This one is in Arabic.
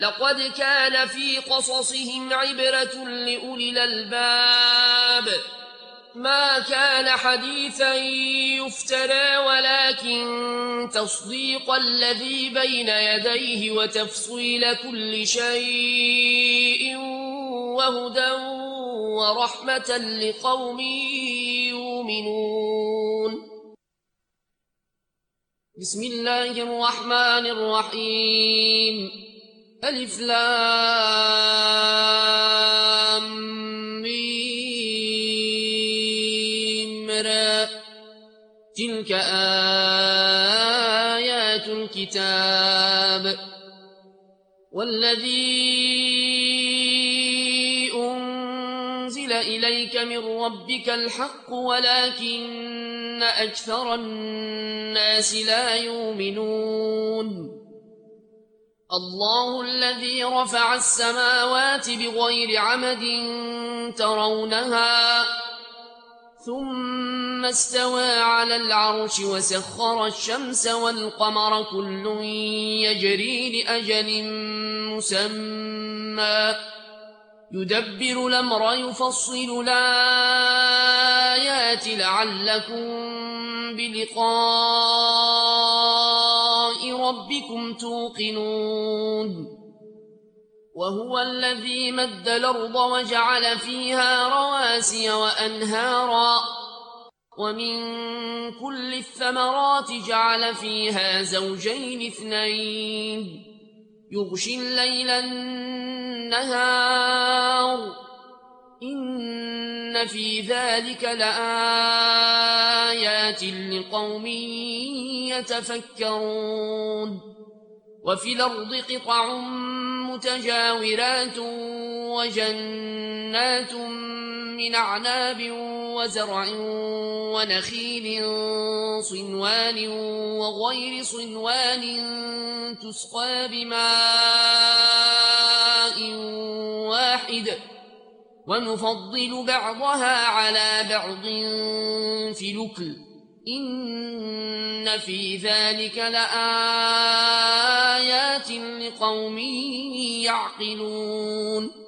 لقد كان في قصصهم عبرة لأولي الألباب ما كان حديثا يفترى ولكن تصديق الذي بين يديه وتفصيل كل شيء وهدى ورحمة لقوم يؤمنون. بسم الله الرحمن الرحيم. ألف لام ميم را. تلك آيات الكتاب والذي أنزل إليك من ربك الحق ولكن أكثر الناس لا يؤمنون. الله الذي رفع السماوات بغير عمد ترونها ثم استوى على العرش وسخر الشمس والقمر كل يجري لأجل مسمى يدبر الأمر يفصل الآيات لعلكم بلقاء ربكم توقنون. وهو الذي مد الأرض وجعل فيها رواسي وأنهارا ومن كل الثمرات جعل فيها زوجين اثنين يغشي الليل النهار إن في ذلك لآيات لقوم يتفكرون. وفي الأرض قطع متجاورات وجنات من أعناب وزرع ونخيل صنوان وغير صنوان تسقى بماء واحد ونفضل بعضها على بعض في الأكل إن في ذلك لآيات لقوم يعقلون.